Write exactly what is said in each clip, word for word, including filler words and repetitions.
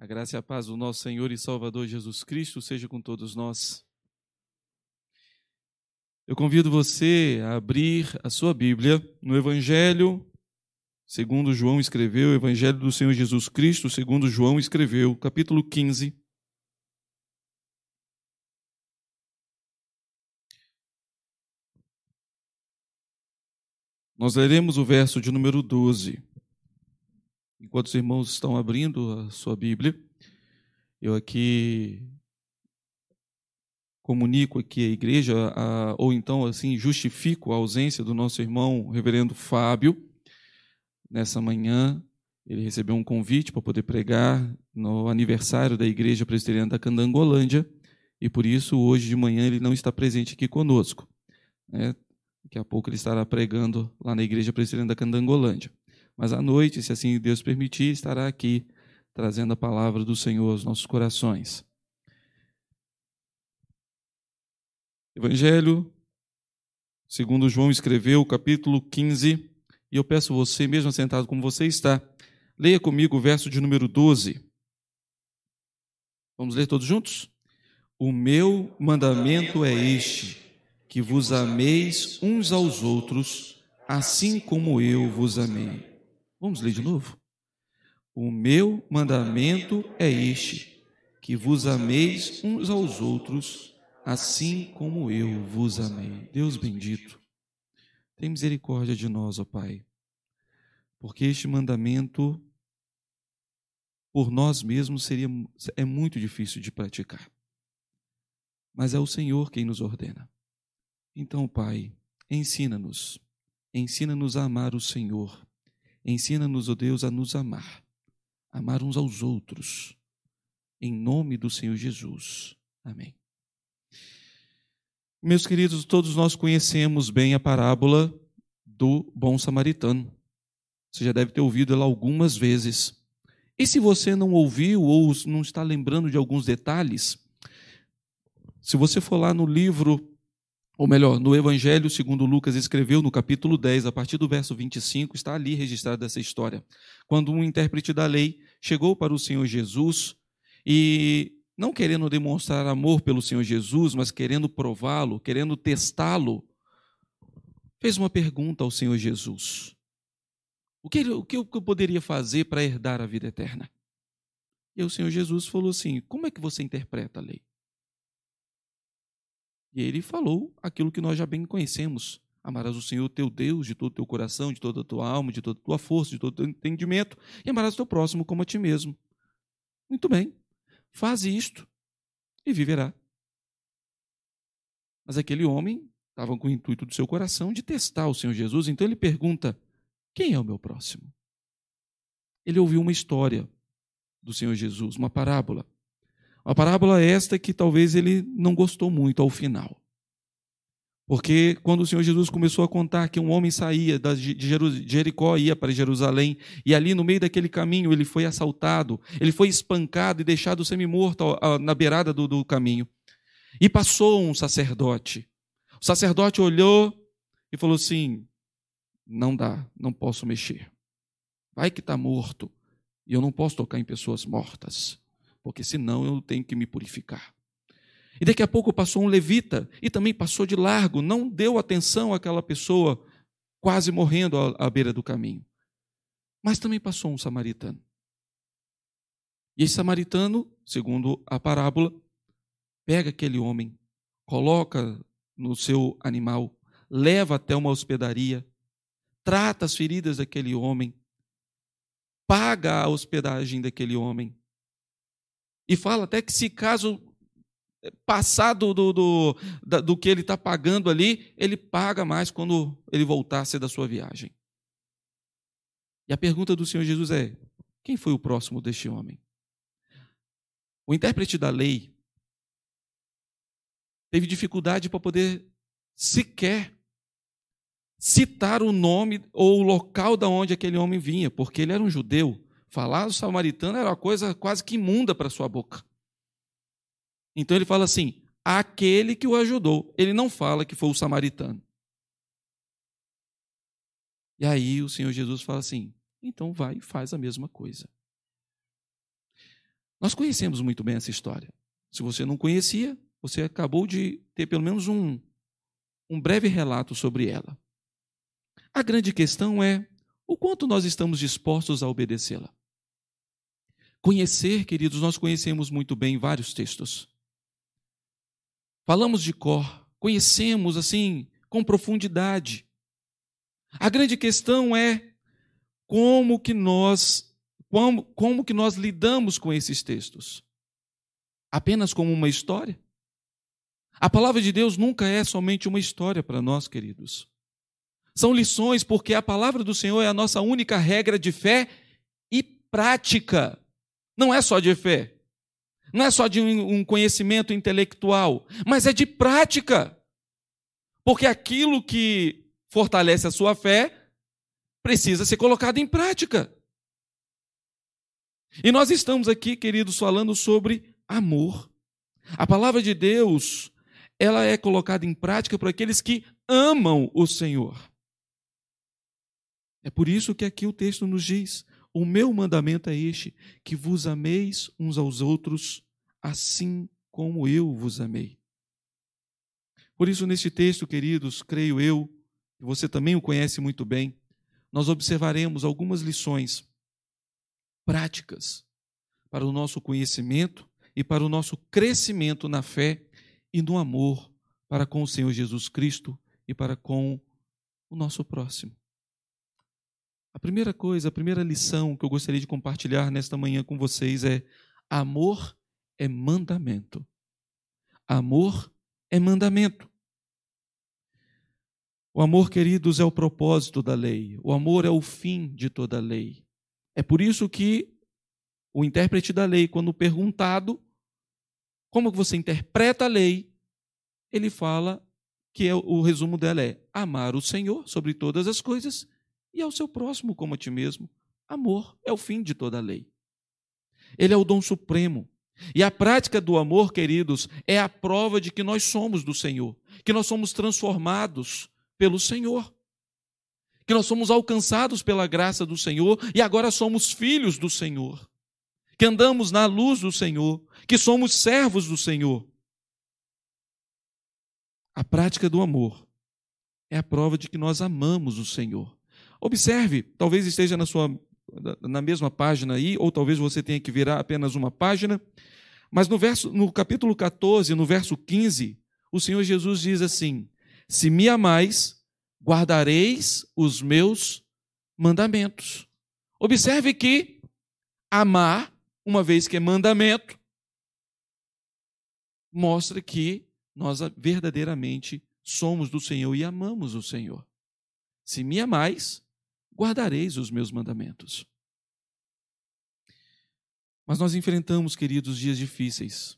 A graça e a paz do nosso Senhor e Salvador Jesus Cristo seja com todos nós. Eu convido você a abrir a sua Bíblia no Evangelho, segundo João escreveu, o Evangelho do Senhor Jesus Cristo, segundo João escreveu, capítulo quinze. Nós leremos o verso de número doze. Enquanto os irmãos estão abrindo a sua Bíblia, eu aqui comunico aqui à igreja, a, ou então assim justifico a ausência do nosso irmão reverendo Fábio. Nessa manhã, ele recebeu um convite para poder pregar no aniversário da Igreja Presbiteriana da Candangolândia, e por isso, hoje de manhã, ele não está presente aqui conosco. Né? Daqui a pouco ele estará pregando lá na Igreja Presbiteriana da Candangolândia. Mas à noite, se assim Deus permitir, estará aqui trazendo a palavra do Senhor aos nossos corações. Evangelho, segundo João escreveu, capítulo quinze, e eu peço você, mesmo sentado como você está, leia comigo o verso de número doze. Vamos ler todos juntos? O meu mandamento é este, que vos ameis uns aos outros, assim como eu vos amei. Vamos ler de novo? O meu mandamento é este, que vos ameis uns aos outros, assim como eu vos amei. Deus bendito, tem misericórdia de nós, ó Pai, porque este mandamento, por nós mesmos, seria, é muito difícil de praticar. Mas é o Senhor quem nos ordena. Então, Pai, ensina-nos, ensina-nos a amar o Senhor, ensina-nos, ó Deus, a nos amar, amar uns aos outros, em nome do Senhor Jesus. Amém. Meus queridos, todos nós conhecemos bem a parábola do bom samaritano. Você já deve ter ouvido ela algumas vezes. E se você não ouviu ou não está lembrando de alguns detalhes, se você for lá no livro, ou melhor, no Evangelho segundo Lucas escreveu, no capítulo dez, a partir do verso vinte e cinco, está ali registrada essa história. Quando um intérprete da lei chegou para o Senhor Jesus e, não querendo demonstrar amor pelo Senhor Jesus, mas querendo prová-lo, querendo testá-lo, fez uma pergunta ao Senhor Jesus. O que, o que eu poderia fazer para herdar a vida eterna? E o Senhor Jesus falou assim, como é que você interpreta a lei? E ele falou aquilo que nós já bem conhecemos. Amarás o Senhor teu Deus de todo o teu coração, de toda a tua alma, de toda a tua força, de todo o teu entendimento, e amarás o teu próximo como a ti mesmo. Muito bem, faz isto e viverá. Mas aquele homem estava com o intuito do seu coração de testar o Senhor Jesus, então ele pergunta, quem é o meu próximo? Ele ouviu uma história do Senhor Jesus, uma parábola. Uma parábola esta que talvez ele não gostou muito ao final. Porque quando o Senhor Jesus começou a contar que um homem saía de Jericó, ia para Jerusalém, e ali no meio daquele caminho ele foi assaltado, ele foi espancado e deixado semi-morto na beirada do, do caminho. E passou um sacerdote. O sacerdote olhou e falou assim, não dá, não posso mexer. Vai que está morto, e eu não posso tocar em pessoas mortas, porque senão eu tenho que me purificar. E daqui a pouco passou um levita, e também passou de largo, não deu atenção àquela pessoa quase morrendo à, à beira do caminho. Mas também passou um samaritano. E esse samaritano, segundo a parábola, pega aquele homem, coloca no seu animal, leva até uma hospedaria, trata as feridas daquele homem, paga a hospedagem daquele homem, e fala até que se caso passar do, do, do, do que ele está pagando ali, ele paga mais quando ele voltasse da sua viagem. E a pergunta do Senhor Jesus é, quem foi o próximo deste homem? O intérprete da lei teve dificuldade para poder sequer citar o nome ou o local de onde aquele homem vinha, porque ele era um judeu. Falar do samaritano era uma coisa quase que imunda para sua boca. Então ele fala assim, aquele que o ajudou. Ele não fala que foi o samaritano. E aí o Senhor Jesus fala assim, então vai e faz a mesma coisa. Nós conhecemos muito bem essa história. Se você não conhecia, você acabou de ter pelo menos um, um breve relato sobre ela. A grande questão é o quanto nós estamos dispostos a obedecê-la. Conhecer, queridos, nós conhecemos muito bem vários textos. Falamos de cor, conhecemos assim com profundidade. A grande questão é como que nós, como, como que nós lidamos com esses textos. Apenas como uma história? A palavra de Deus nunca é somente uma história para nós, queridos. São lições, porque a palavra do Senhor é a nossa única regra de fé e prática. Não é só de fé, não é só de um conhecimento intelectual, mas é de prática. Porque aquilo que fortalece a sua fé precisa ser colocado em prática. E nós estamos aqui, queridos, falando sobre amor. A palavra de Deus, ela é colocada em prática por aqueles que amam o Senhor. É por isso que aqui o texto nos diz: o meu mandamento é este, que vos ameis uns aos outros, assim como eu vos amei. Por isso, neste texto, queridos, creio eu, que você também o conhece muito bem, nós observaremos algumas lições práticas para o nosso conhecimento e para o nosso crescimento na fé e no amor para com o Senhor Jesus Cristo e para com o nosso próximo. A primeira coisa, a primeira lição que eu gostaria de compartilhar nesta manhã com vocês é: amor é mandamento. Amor é mandamento. O amor, queridos, é o propósito da lei. O amor é o fim de toda a lei. É por isso que o intérprete da lei, quando perguntado como você interpreta a lei, ele fala que é, o resumo dela é amar o Senhor sobre todas as coisas e ao seu próximo como a ti mesmo. Amor é o fim de toda a lei. Ele é o dom supremo. E a prática do amor, queridos, é a prova de que nós somos do Senhor, que nós somos transformados pelo Senhor, que nós somos alcançados pela graça do Senhor e agora somos filhos do Senhor, que andamos na luz do Senhor, que somos servos do Senhor. A prática do amor é a prova de que nós amamos o Senhor. Observe, talvez esteja na sua na mesma página aí, ou talvez você tenha que virar apenas uma página, mas no verso, no capítulo catorze, no verso quinze, o Senhor Jesus diz assim: se me amais, guardareis os meus mandamentos. Observe que amar, uma vez que é mandamento, mostra que nós verdadeiramente somos do Senhor e amamos o Senhor. Se me amais, guardareis os meus mandamentos. Mas nós enfrentamos, queridos, dias difíceis.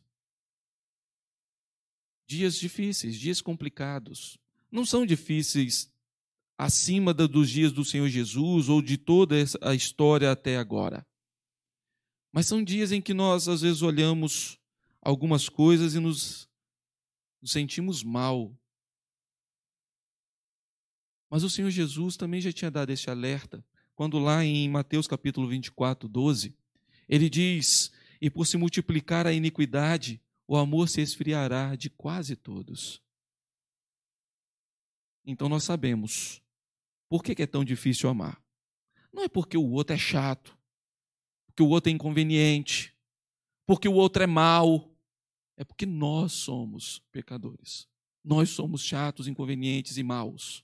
Dias difíceis, dias complicados. Não são difíceis acima dos dias do Senhor Jesus ou de toda a história até agora. Mas são dias em que nós, às vezes, olhamos algumas coisas e nos, nos sentimos mal. Mas o Senhor Jesus também já tinha dado esse alerta, quando lá em Mateus capítulo vinte e quatro, doze, ele diz: e por se multiplicar a iniquidade, o amor se esfriará de quase todos. Então nós sabemos por que é tão difícil amar. Não é porque o outro é chato, porque o outro é inconveniente, porque o outro é mau, é porque nós somos pecadores. Nós somos chatos, inconvenientes e maus.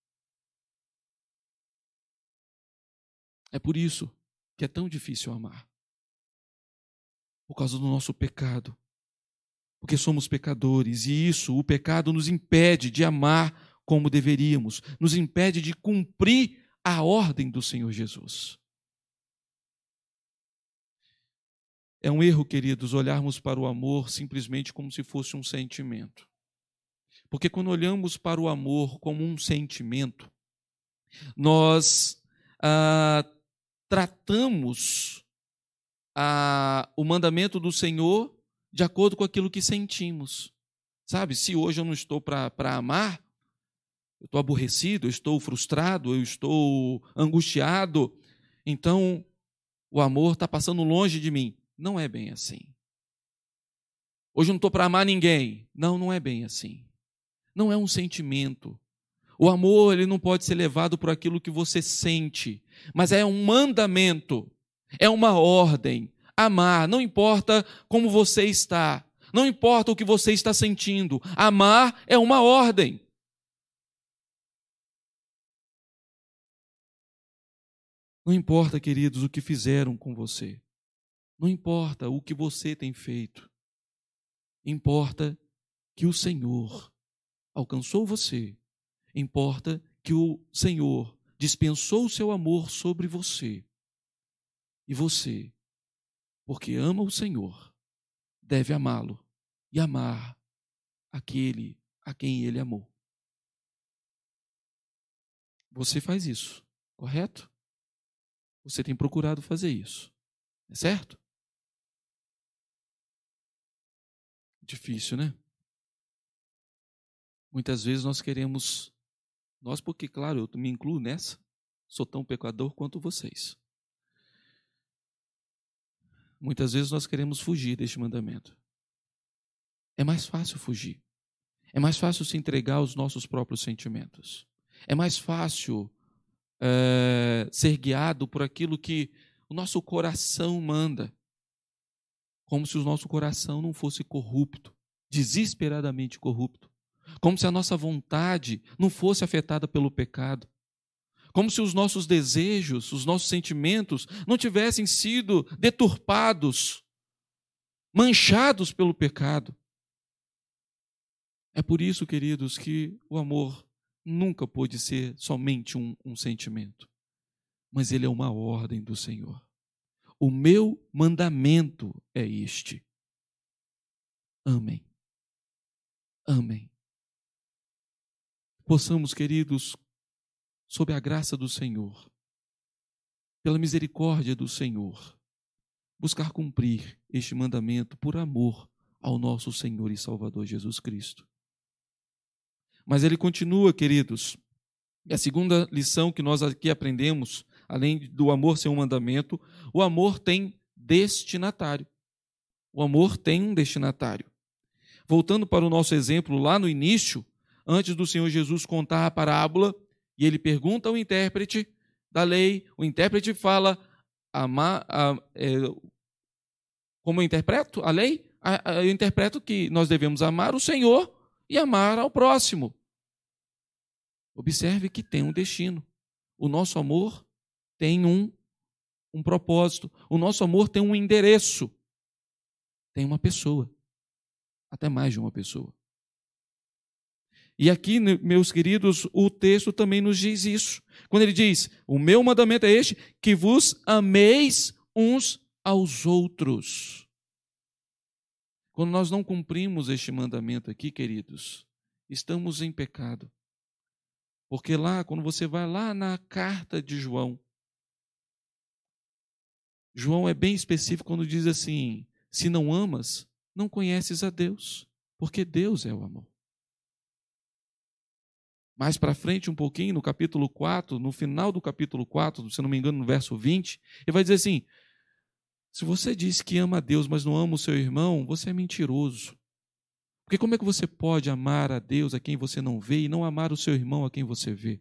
É por isso que é tão difícil amar. Por causa do nosso pecado. Porque somos pecadores e isso, o pecado nos impede de amar como deveríamos, nos impede de cumprir a ordem do Senhor Jesus. É um erro, queridos, olharmos para o amor simplesmente como se fosse um sentimento. Porque quando olhamos para o amor como um sentimento, nós ah, tratamos ah, o mandamento do Senhor de acordo com aquilo que sentimos. Sabe, se hoje eu não estou para amar, eu estou aborrecido, eu estou frustrado, eu estou angustiado, então o amor está passando longe de mim. Não é bem assim. Hoje eu não estou para amar ninguém. Não, não é bem assim. Não é um sentimento. O amor, ele não pode ser levado por aquilo que você sente, mas é um mandamento, é uma ordem. Amar, não importa como você está, não importa o que você está sentindo. Amar é uma ordem. Não importa, queridos, o que fizeram com você. Não importa o que você tem feito. Importa que o Senhor alcançou você. Importa que o Senhor dispensou o seu amor sobre você. E você, porque ama o Senhor, deve amá-lo e amar aquele a quem ele amou. Você faz isso, correto? Você tem procurado fazer isso, é certo? Difícil, né? Muitas vezes nós queremos, nós porque, claro, eu me incluo nessa, sou tão pecador quanto vocês. Muitas vezes nós queremos fugir deste mandamento. É mais fácil fugir. É mais fácil se entregar aos nossos próprios sentimentos. É mais fácil é, ser guiado por aquilo que o nosso coração manda. Como se o nosso coração não fosse corrupto, desesperadamente corrupto. Como se a nossa vontade não fosse afetada pelo pecado. Como se os nossos desejos, os nossos sentimentos não tivessem sido deturpados, manchados pelo pecado. É por isso, queridos, que o amor nunca pôde ser somente um, um sentimento, mas ele é uma ordem do Senhor. O meu mandamento é este: amem. Amem. Possamos, queridos, sob a graça do Senhor, pela misericórdia do Senhor, buscar cumprir este mandamento por amor ao nosso Senhor e Salvador Jesus Cristo. Mas ele continua, queridos, e a segunda lição que nós aqui aprendemos, além do amor ser um mandamento, o amor tem destinatário. O amor tem um destinatário. Voltando para o nosso exemplo lá no início, antes do Senhor Jesus contar a parábola, e ele pergunta ao intérprete da lei, o intérprete fala, amar, a, é, como eu interpreto a lei? A, a, eu interpreto que nós devemos amar o Senhor e amar ao próximo. Observe que tem um destino. O nosso amor tem um, um propósito. O nosso amor tem um endereço. Tem uma pessoa. Até mais de uma pessoa. E aqui, meus queridos, o texto também nos diz isso. Quando ele diz, o meu mandamento é este, que vos ameis uns aos outros. Quando nós não cumprimos este mandamento aqui, queridos, estamos em pecado. Porque lá, quando você vai lá na carta de João, João é bem específico quando diz assim, se não amas, não conheces a Deus, porque Deus é o amor. Mais para frente um pouquinho, no capítulo quatro, no final do capítulo quatro, se não me engano, no verso vinte, ele vai dizer assim, se você diz que ama a Deus, mas não ama o seu irmão, você é mentiroso. Porque como é que você pode amar a Deus a quem você não vê e não amar o seu irmão a quem você vê?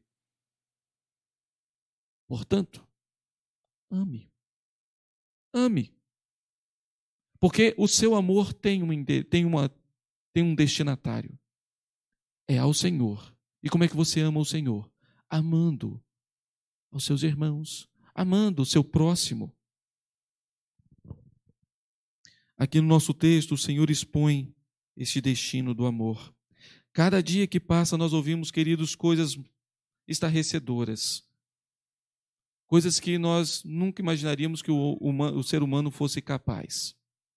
Portanto, ame. Ame. Porque o seu amor tem, um, tem, uma, tem um destinatário. É ao Senhor. E como é que você ama o Senhor? Amando os seus irmãos, amando o seu próximo. Aqui no nosso texto, o Senhor expõe este destino do amor. Cada dia que passa, nós ouvimos, queridos, coisas estarrecedoras. Coisas que nós nunca imaginaríamos que o, o, o ser humano fosse capaz.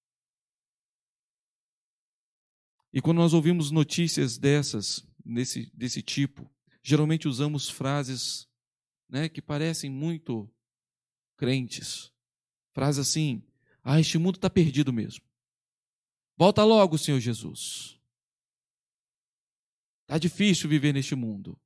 E quando nós ouvimos notícias dessas, desse, desse tipo, geralmente usamos frases, né, que parecem muito crentes. Frases assim, ah, este mundo está perdido mesmo. Volta logo, Senhor Jesus. Está difícil viver neste mundo.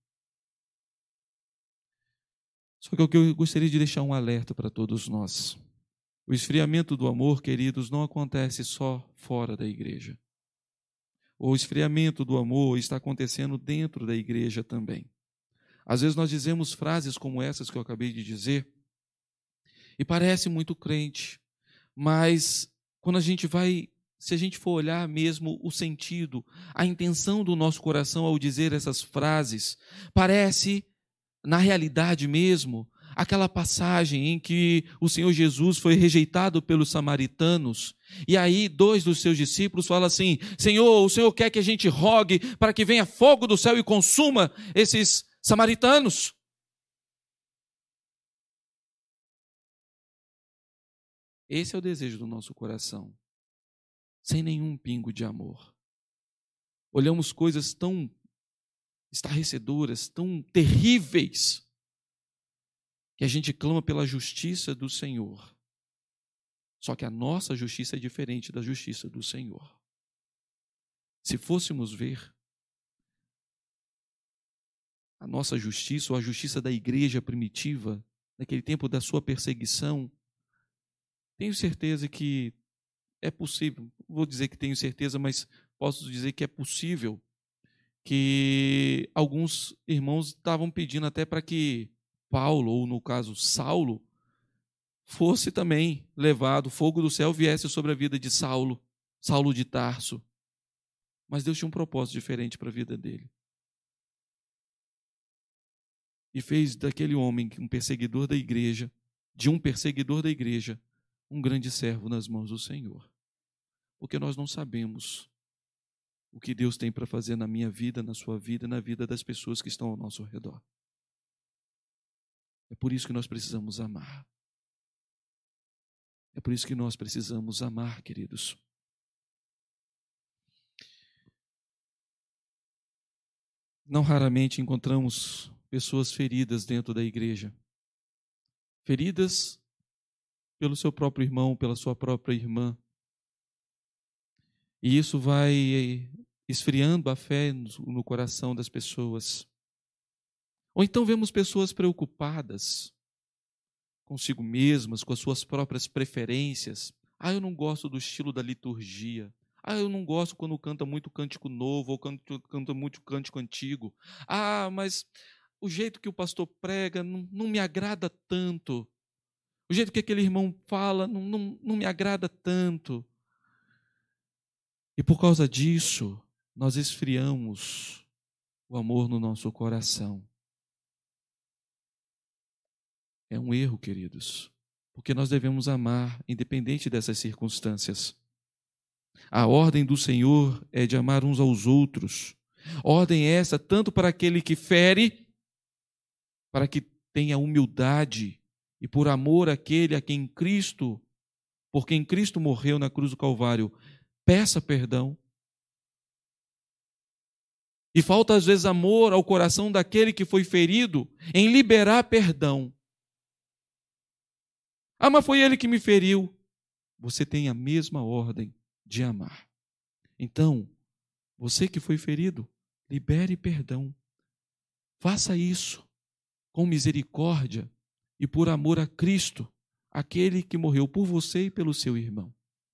Só que eu gostaria de deixar um alerta para todos nós. O esfriamento do amor, queridos, não acontece só fora da igreja. O esfriamento do amor está acontecendo dentro da igreja também. Às vezes nós dizemos frases como essas que eu acabei de dizer, e parece muito crente, mas quando a gente vai, se a gente for olhar mesmo o sentido, a intenção do nosso coração ao dizer essas frases, parece, na realidade mesmo, aquela passagem em que o Senhor Jesus foi rejeitado pelos samaritanos, e aí dois dos seus discípulos falam assim: Senhor, o Senhor quer que a gente rogue para que venha fogo do céu e consuma esses samaritanos? Esse é o desejo do nosso coração, sem nenhum pingo de amor. Olhamos coisas tão estarrecedoras, tão terríveis, que a gente clama pela justiça do Senhor. Só que a nossa justiça é diferente da justiça do Senhor. Se fôssemos ver a nossa justiça, ou a justiça da igreja primitiva, naquele tempo da sua perseguição, tenho certeza que é possível, vou dizer que tenho certeza, mas posso dizer que é possível que alguns irmãos estavam pedindo até para que Paulo, ou no caso Saulo, fosse também levado, o fogo do céu viesse sobre a vida de Saulo, Saulo de Tarso. Mas Deus tinha um propósito diferente para a vida dele. E fez daquele homem, um perseguidor da igreja, de um perseguidor da igreja, um grande servo nas mãos do Senhor. Porque nós não sabemos o que Deus tem para fazer na minha vida, na sua vida, na vida das pessoas que estão ao nosso redor. É por isso que nós precisamos amar. É por isso que nós precisamos amar, queridos. Não raramente encontramos pessoas feridas dentro da igreja. Feridas pelo seu próprio irmão, pela sua própria irmã. E isso vai esfriando a fé no coração das pessoas. Ou então vemos pessoas preocupadas consigo mesmas, com as suas próprias preferências. Ah, eu não gosto do estilo da liturgia. Ah, eu não gosto quando canta muito cântico novo ou canta, canta muito cântico antigo. Ah, mas o jeito que o pastor prega não, não me agrada tanto. O jeito que aquele irmão fala não, não, não me agrada tanto. E por causa disso, nós esfriamos o amor no nosso coração. É um erro, queridos, porque nós devemos amar, independente dessas circunstâncias. A ordem do Senhor é de amar uns aos outros. Ordem essa tanto para aquele que fere, para que tenha humildade, e por amor àquele a quem Cristo, por quem Cristo morreu na cruz do Calvário, peça perdão. E falta às vezes amor ao coração daquele que foi ferido em liberar perdão. Ah, mas foi ele que me feriu. Você tem a mesma ordem de amar. Então, você que foi ferido, libere perdão. Faça isso com misericórdia e por amor a Cristo, aquele que morreu por você e pelo seu irmão.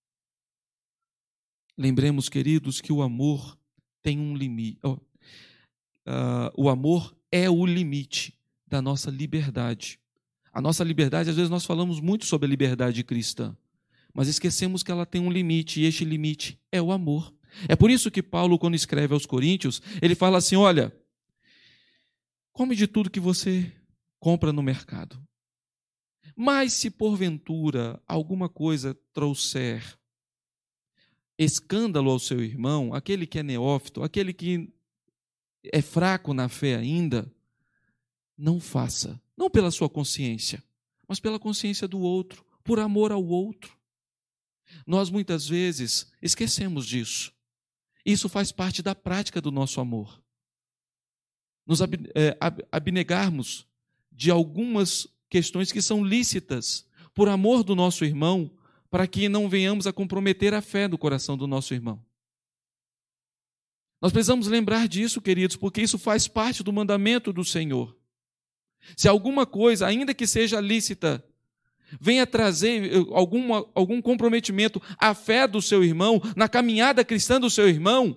Lembremos, queridos, que o amor tem um limite. Oh, uh, o amor é o limite da nossa liberdade. A nossa liberdade, às vezes nós falamos muito sobre a liberdade cristã, mas esquecemos que ela tem um limite, e este limite é o amor. É por isso que Paulo, quando escreve aos Coríntios, ele fala assim: olha, come de tudo que você compra no mercado, mas se porventura alguma coisa trouxer escândalo ao seu irmão, aquele que é neófito, aquele que é fraco na fé ainda, não faça. Não pela sua consciência, mas pela consciência do outro, por amor ao outro. Nós muitas vezes esquecemos disso. Isso faz parte da prática do nosso amor. Nos abnegarmos de algumas questões que são lícitas, por amor do nosso irmão, para que não venhamos a comprometer a fé do coração do nosso irmão. Nós precisamos lembrar disso, queridos, porque isso faz parte do mandamento do Senhor. Se alguma coisa, ainda que seja lícita, venha trazer alguma, algum comprometimento à fé do seu irmão, na caminhada cristã do seu irmão,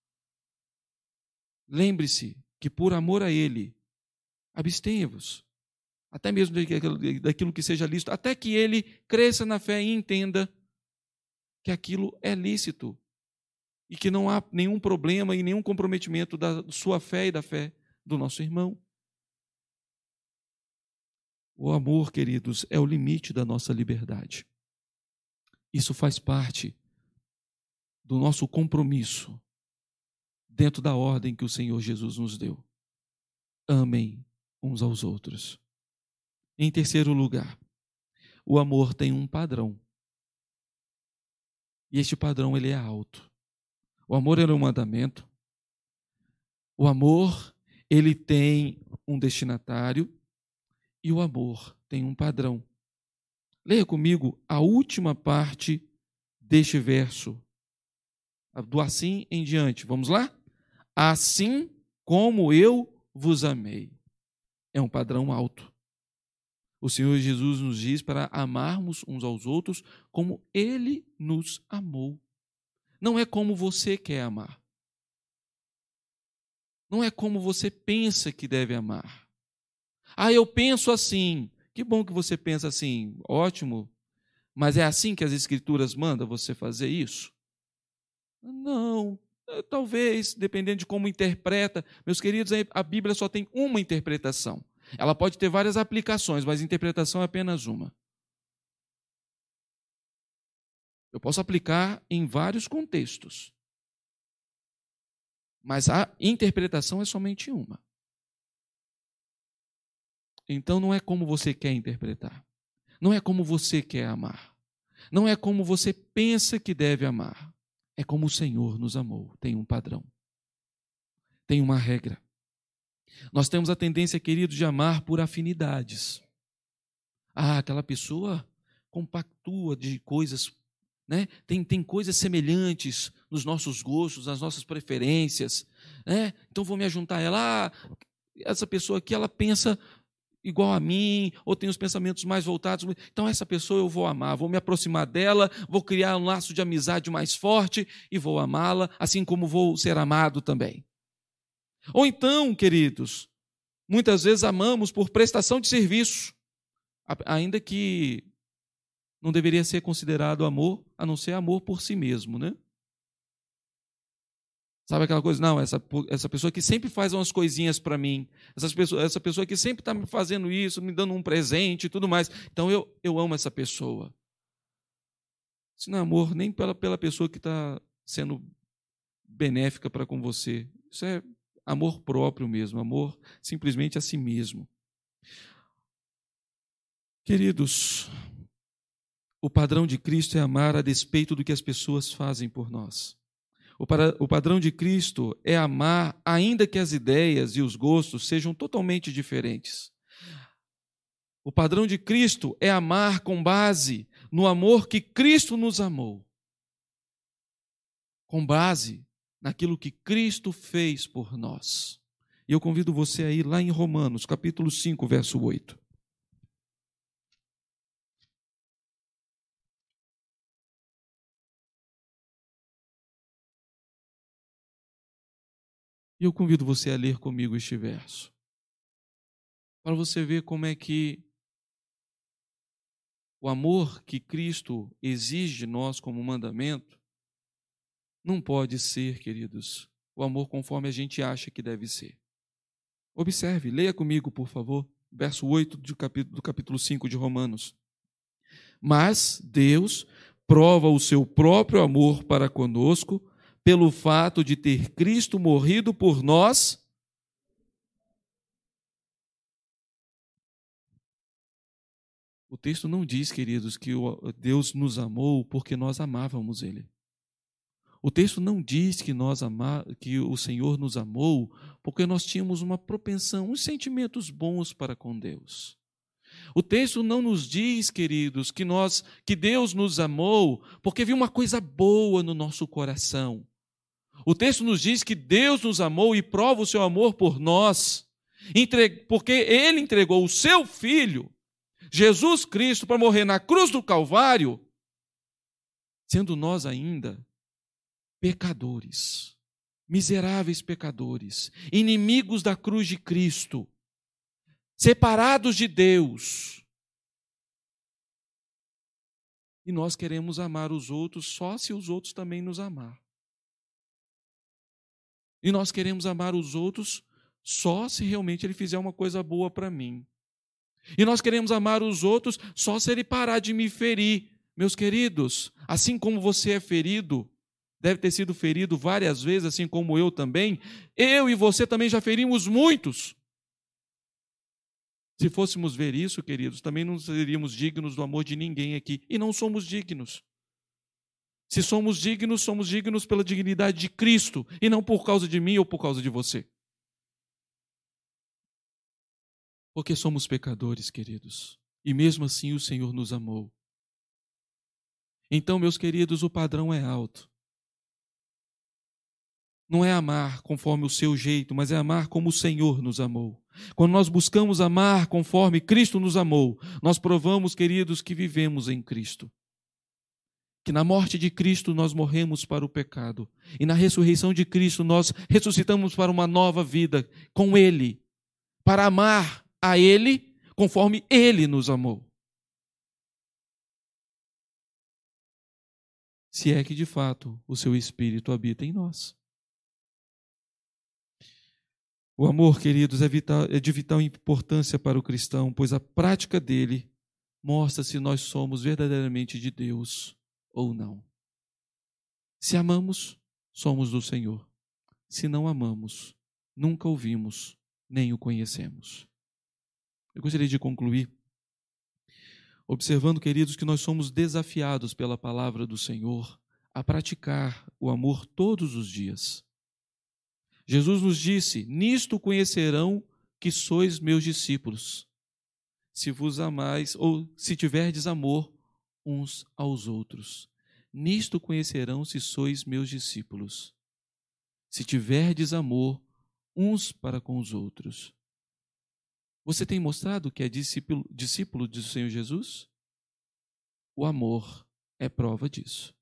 lembre-se que por amor a ele, abstenha-vos, até mesmo daquilo que seja lícito, até que ele cresça na fé e entenda que aquilo é lícito e que não há nenhum problema e nenhum comprometimento da sua fé e da fé do nosso irmão. O amor, queridos, é o limite da nossa liberdade. Isso faz parte do nosso compromisso dentro da ordem que o Senhor Jesus nos deu. Amem uns aos outros. Em terceiro lugar, o amor tem um padrão. E este padrão, ele é alto. O amor é um mandamento. O amor, ele tem um destinatário. E o amor tem um padrão. Leia comigo a última parte deste verso, do assim em diante. Vamos lá? Assim como eu vos amei. É um padrão alto. O Senhor Jesus nos diz para amarmos uns aos outros como Ele nos amou. Não é como você quer amar. Não é como você pensa que deve amar. Ah, eu penso assim. Que bom que você pensa assim. Ótimo. Mas é assim que as Escrituras mandam você fazer isso? Não. Talvez, dependendo de como interpreta. Meus queridos, a Bíblia só tem uma interpretação. Ela pode ter várias aplicações, mas a interpretação é apenas uma. Eu posso aplicar em vários contextos. Mas a interpretação é somente uma. Então não é como você quer interpretar. Não é como você quer amar. Não é como você pensa que deve amar. É como o Senhor nos amou. Tem um padrão. Tem uma regra. Nós temos a tendência, querido, de amar por afinidades. Ah, aquela pessoa compactua de coisas, né? Tem, tem coisas semelhantes nos nossos gostos, nas nossas preferências, né? Então vou me ajuntar a ela. Ah, essa pessoa aqui, ela pensa igual a mim, ou tem os pensamentos mais voltados. Então essa pessoa eu vou amar, vou me aproximar dela, vou criar um laço de amizade mais forte e vou amá-la, assim como vou ser amado também. Ou então, queridos, muitas vezes amamos por prestação de serviço, ainda que não deveria ser considerado amor, a não ser amor por si mesmo, né? Sabe aquela coisa? Não, essa, essa pessoa que sempre faz umas coisinhas para mim, essa pessoa, essa pessoa que sempre está me fazendo isso, me dando um presente e tudo mais. Então eu, eu amo essa pessoa. Isso não é amor nem pela, pela pessoa que está sendo benéfica para com você. Isso é amor próprio mesmo, amor simplesmente a si mesmo. Queridos, o padrão de Cristo é amar a despeito do que as pessoas fazem por nós. O padrão de Cristo é amar, ainda que as ideias e os gostos sejam totalmente diferentes. O padrão de Cristo é amar com base no amor que Cristo nos amou. Com base naquilo que Cristo fez por nós. E eu convido você a ir lá em Romanos, capítulo cinco, verso oito. E eu convido você a ler comigo este verso, para você ver como é que o amor que Cristo exige de nós como mandamento não pode ser, queridos, o amor conforme a gente acha que deve ser. Observe, leia comigo, por favor, verso oito do capítulo, do capítulo cinco de Romanos. Mas Deus prova o seu próprio amor para conosco pelo fato de ter Cristo morrido por nós. O texto não diz, queridos, que Deus nos amou porque nós amávamos Ele. O texto não diz que, nós ama, que o Senhor nos amou porque nós tínhamos uma propensão, uns sentimentos bons para com Deus. O texto não nos diz, queridos, que, nós, que Deus nos amou porque viu uma coisa boa no nosso coração. O texto nos diz que Deus nos amou e prova o seu amor por nós, porque Ele entregou o seu Filho, Jesus Cristo para morrer na cruz do Calvário, sendo nós ainda pecadores, miseráveis pecadores, inimigos da cruz de Cristo, separados de Deus. E nós queremos amar os outros só se os outros também nos amar. E nós queremos amar os outros só se realmente ele fizer uma coisa boa para mim. E nós queremos amar os outros só se ele parar de me ferir. Meus queridos, assim como você é ferido, deve ter sido ferido várias vezes, assim como eu também, eu e você também já ferimos muitos. Se fôssemos ver isso, queridos, também não seríamos dignos do amor de ninguém aqui. E não somos dignos. Se somos dignos, somos dignos pela dignidade de Cristo, e não por causa de mim ou por causa de você. Porque somos pecadores, queridos, e mesmo assim o Senhor nos amou. Então, meus queridos, o padrão é alto. Não é amar conforme o seu jeito, mas é amar como o Senhor nos amou. Quando nós buscamos amar conforme Cristo nos amou, nós provamos, queridos, que vivemos em Cristo. Que na morte de Cristo nós morremos para o pecado, e na ressurreição de Cristo nós ressuscitamos para uma nova vida com Ele, para amar a Ele conforme Ele nos amou. Se é que de fato o seu Espírito habita em nós. O amor, queridos, é, vital, é de vital importância para o cristão, pois a prática dele mostra se nós somos verdadeiramente de Deus ou não. Se amamos, somos do Senhor. Se não amamos, nunca ouvimos, nem o conhecemos. Eu gostaria de concluir observando, queridos, que nós somos desafiados pela palavra do Senhor a praticar o amor todos os dias. Jesus nos disse: nisto conhecerão que sois meus discípulos, se vos amais, ou se tiverdes amor uns aos outros. Nisto conhecerão se sois meus discípulos, se tiverdes amor uns para com os outros. Você tem mostrado que é discípulo, discípulo do Senhor Jesus? O amor é prova disso.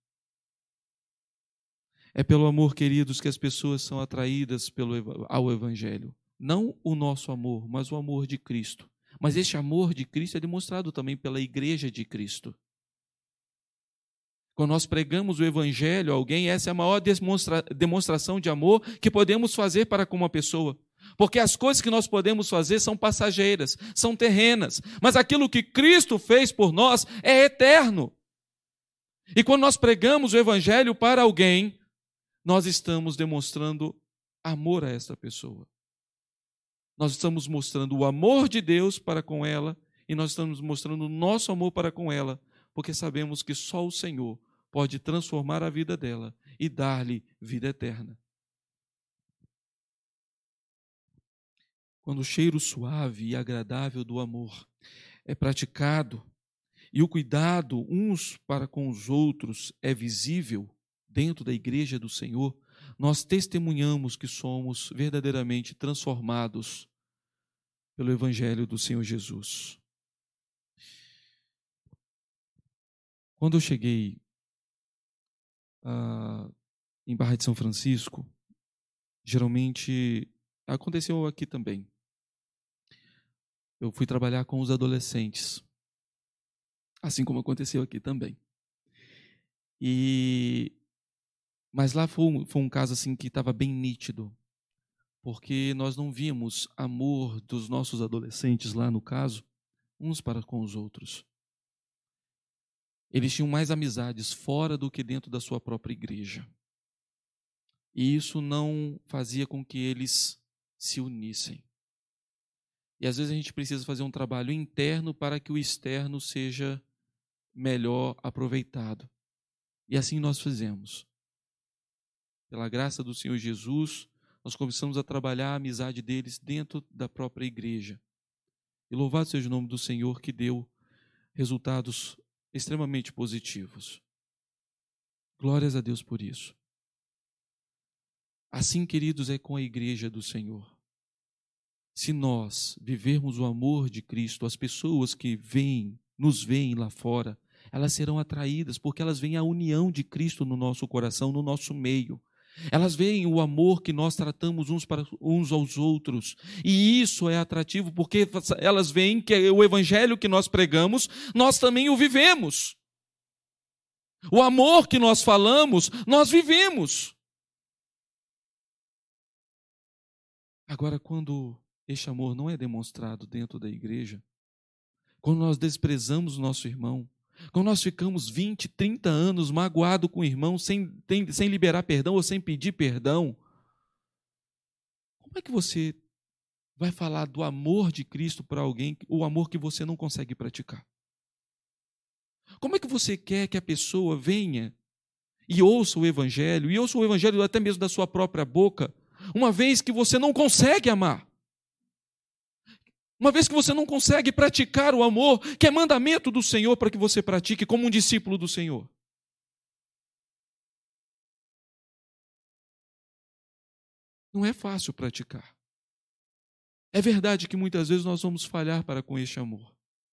É pelo amor, queridos, que as pessoas são atraídas pelo, ao Evangelho. Não o nosso amor, mas o amor de Cristo. Mas este amor de Cristo é demonstrado também pela Igreja de Cristo. Quando nós pregamos o Evangelho a alguém, essa é a maior demonstra, demonstração de amor que podemos fazer para com uma pessoa. Porque as coisas que nós podemos fazer são passageiras, são terrenas. Mas aquilo que Cristo fez por nós é eterno. E quando nós pregamos o Evangelho para alguém, nós estamos demonstrando amor a essa pessoa. Nós estamos mostrando o amor de Deus para com ela e nós estamos mostrando o nosso amor para com ela, porque sabemos que só o Senhor pode transformar a vida dela e dar-lhe vida eterna. Quando o cheiro suave e agradável do amor é praticado e o cuidado uns para com os outros é visível dentro da igreja do Senhor, nós testemunhamos que somos verdadeiramente transformados pelo Evangelho do Senhor Jesus. Quando eu cheguei ah, em Barra de São Francisco, geralmente aconteceu aqui também. Eu fui trabalhar com os adolescentes, assim como aconteceu aqui também. E mas lá foi um, foi um caso assim que estava bem nítido, porque nós não víamos amor dos nossos adolescentes lá no caso, uns para com os outros. Eles tinham mais amizades fora do que dentro da sua própria igreja. E isso não fazia com que eles se unissem. E às vezes a gente precisa fazer um trabalho interno para que o externo seja melhor aproveitado. E assim nós fizemos. Pela graça do Senhor Jesus, nós começamos a trabalhar a amizade deles dentro da própria igreja. E louvado seja o nome do Senhor que deu resultados extremamente positivos. Glórias a Deus por isso. Assim, queridos, é com a igreja do Senhor. se nós vivermos o amor de Cristo, as pessoas que veem, nos veem lá fora, elas serão atraídas, porque elas veem a união de Cristo no nosso coração, no nosso meio. Elas veem o amor que nós tratamos uns para uns aos outros. E isso é atrativo, porque elas veem que o evangelho que nós pregamos, nós também o vivemos. O amor que nós falamos, nós vivemos. Agora, quando este amor não é demonstrado dentro da igreja, quando nós desprezamos o nosso irmão, quando nós ficamos vinte, trinta anos magoados com o irmão, sem, tem, sem liberar perdão ou sem pedir perdão, como é que você vai falar do amor de Cristo para alguém, o amor que você não consegue praticar? Como é que você quer que a pessoa venha e ouça o evangelho, e ouça o evangelho até mesmo da sua própria boca, uma vez que você não consegue amar? Uma vez que você não consegue praticar o amor, que é mandamento do Senhor para que você pratique como um discípulo do Senhor. Não é fácil praticar. É verdade que muitas vezes nós vamos falhar para com este amor.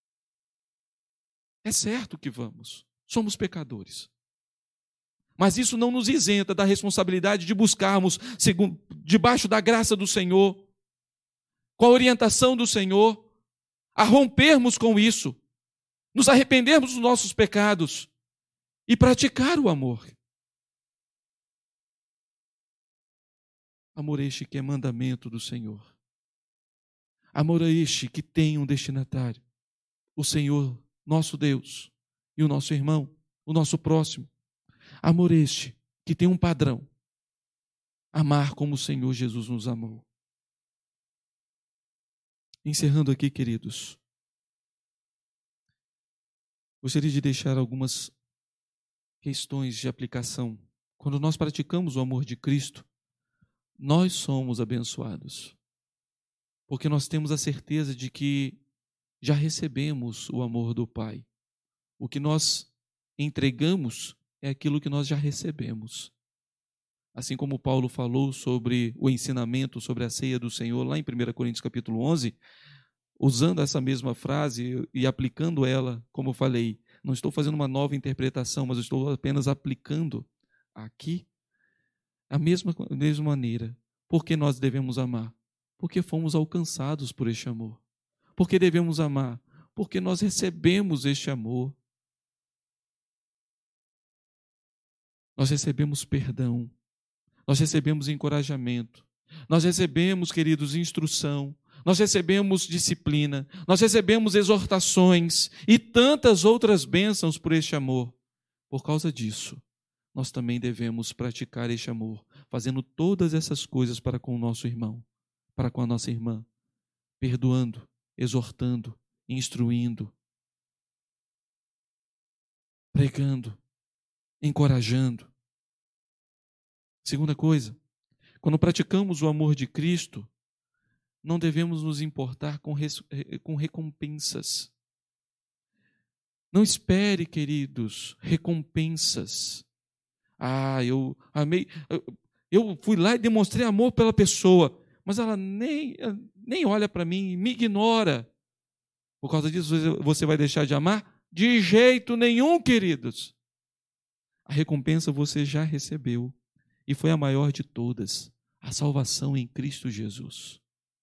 É certo que vamos. Somos pecadores. Mas isso não nos isenta da responsabilidade de buscarmos, segundo, debaixo da graça do Senhor, com a orientação do Senhor, a rompermos com isso, nos arrependermos dos nossos pecados e praticar o amor. Amor este que é mandamento do Senhor. Amor este que tem um destinatário, o Senhor, nosso Deus, e o nosso irmão, o nosso próximo. Amor este que tem um padrão, amar como o Senhor Jesus nos amou. Encerrando aqui, queridos, gostaria de deixar algumas questões de aplicação. Quando nós praticamos o amor de Cristo, nós somos abençoados, porque nós temos a certeza de que já recebemos o amor do Pai. O que nós entregamos é aquilo que nós já recebemos. Assim como Paulo falou sobre o ensinamento sobre a ceia do Senhor, lá em primeira Coríntios capítulo onze, usando essa mesma frase e aplicando ela, como eu falei, não estou fazendo uma nova interpretação, mas estou apenas aplicando aqui a mesma, a mesma maneira. Por que nós devemos amar? Porque fomos alcançados por este amor. Por que devemos amar? Porque nós recebemos este amor. Nós recebemos perdão. Nós recebemos encorajamento, nós recebemos, queridos, instrução, nós recebemos disciplina, nós recebemos exortações e tantas outras bênçãos por este amor. Por causa disso, nós também devemos praticar este amor, fazendo todas essas coisas para com o nosso irmão, para com a nossa irmã, perdoando, exortando, instruindo, pregando, encorajando. Segunda coisa, quando praticamos o amor de Cristo, não devemos nos importar com, res, com recompensas. Não espere, queridos, recompensas. Ah, eu amei, eu fui lá e demonstrei amor pela pessoa, mas ela nem, nem olha para mim, me ignora. Por causa disso, você vai deixar de amar? De jeito nenhum, queridos. A recompensa você já recebeu. E foi a maior de todas, a salvação em Cristo Jesus.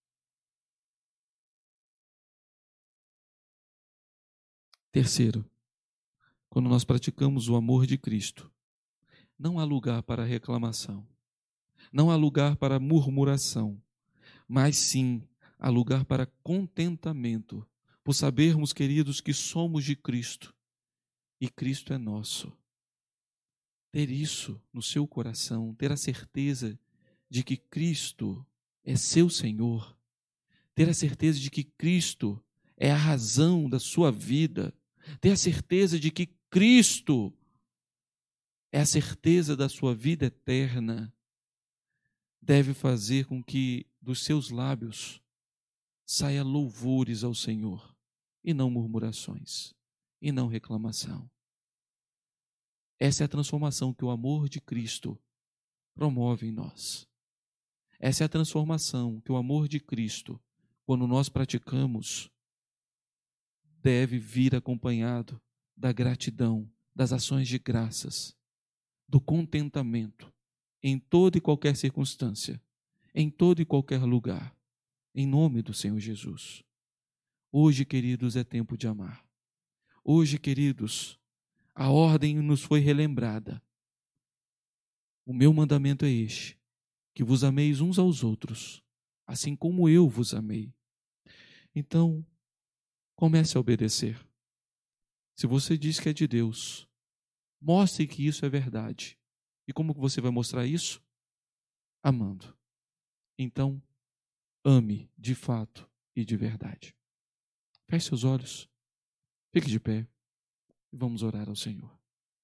Terceiro, quando nós praticamos o amor de Cristo, não há lugar para reclamação, não há lugar para murmuração, mas sim há lugar para contentamento, por sabermos, queridos, que somos de Cristo e Cristo é nosso. Ter isso no seu coração, ter a certeza de que Cristo é seu Senhor, ter a certeza de que Cristo é a razão da sua vida, ter a certeza de que Cristo é a certeza da sua vida eterna, deve fazer com que dos seus lábios saia louvores ao Senhor, e não murmurações, e não reclamação. Essa é a transformação que o amor de Cristo promove em nós. Essa é a transformação que o amor de Cristo quando nós praticamos, deve vir acompanhado da gratidão, das ações de graças, do contentamento em toda e qualquer circunstância, em todo e qualquer lugar, em nome do Senhor Jesus. Hoje, queridos, é tempo de amar. Hoje, queridos, a ordem nos foi relembrada. O meu mandamento é este, que vos ameis uns aos outros, assim como eu vos amei. Então, comece a obedecer. Se você diz que é de Deus, mostre que isso é verdade. E como você vai mostrar isso? Amando. Então, ame de fato e de verdade. Feche seus olhos, fique de pé e vamos orar ao Senhor.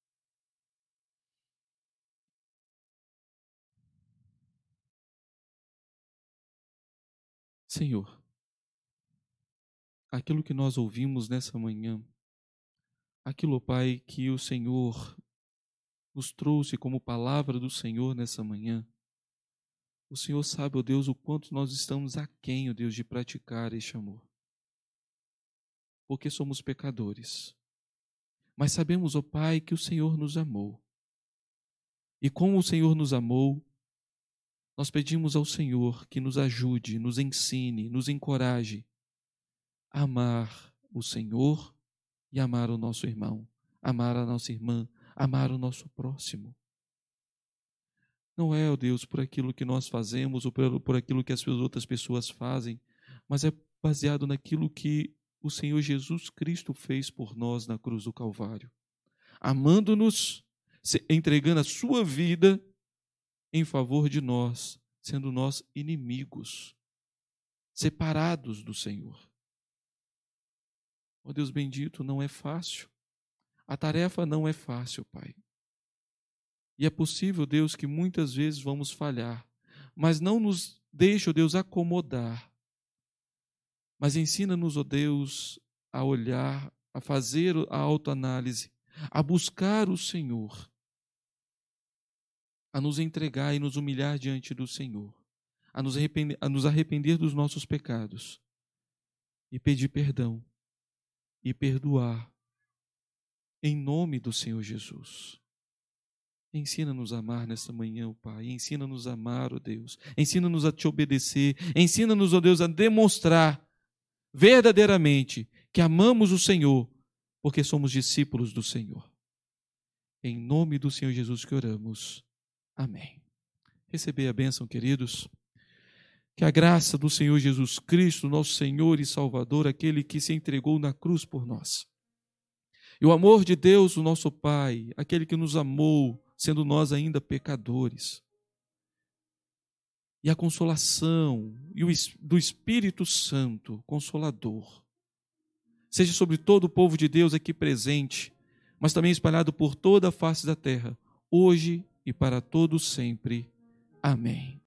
Senhor, aquilo que nós ouvimos nessa manhã, aquilo, Pai, que o Senhor nos trouxe como palavra do Senhor nessa manhã, o Senhor sabe, ó Deus, o quanto nós estamos aquém, ó Deus, de praticar este amor. Porque somos pecadores. Mas sabemos, ó Pai, que o Senhor nos amou. E como o Senhor nos amou, nós pedimos ao Senhor que nos ajude, nos ensine, nos encoraje a amar o Senhor e amar o nosso irmão, amar a nossa irmã, amar o nosso próximo. Não é, ó Deus, por aquilo que nós fazemos ou por, por aquilo que as outras pessoas fazem, mas é baseado naquilo que o Senhor Jesus Cristo fez por nós na cruz do Calvário, amando-nos, entregando a sua vida em favor de nós, sendo nós inimigos, separados do Senhor. Ó Deus bendito, não é fácil. A tarefa não é fácil, Pai. E é possível, Deus, que muitas vezes vamos falhar, mas não nos deixe, ó Deus, acomodar. Mas ensina-nos, ó Deus, a olhar, a fazer a autoanálise, a buscar o Senhor, a nos entregar e nos humilhar diante do Senhor, a nos arrepender, a nos arrepender dos nossos pecados e pedir perdão e perdoar em nome do Senhor Jesus. Ensina-nos a amar nesta manhã, ó Pai. Ensina-nos a amar, ó Deus. Ensina-nos a Te obedecer. Ensina-nos, ó Deus, a demonstrar verdadeiramente que amamos o Senhor, porque somos discípulos do Senhor. Em nome do Senhor Jesus que oramos. Amém. Recebei a bênção, queridos. Que a graça do Senhor Jesus Cristo, nosso Senhor e Salvador, aquele que se entregou na cruz por nós, e o amor de Deus, o nosso Pai, aquele que nos amou, sendo nós ainda pecadores, e a consolação e o, do Espírito Santo, Consolador, seja sobre todo o povo de Deus aqui presente, mas também espalhado por toda a face da terra, hoje e para todos sempre. Amém.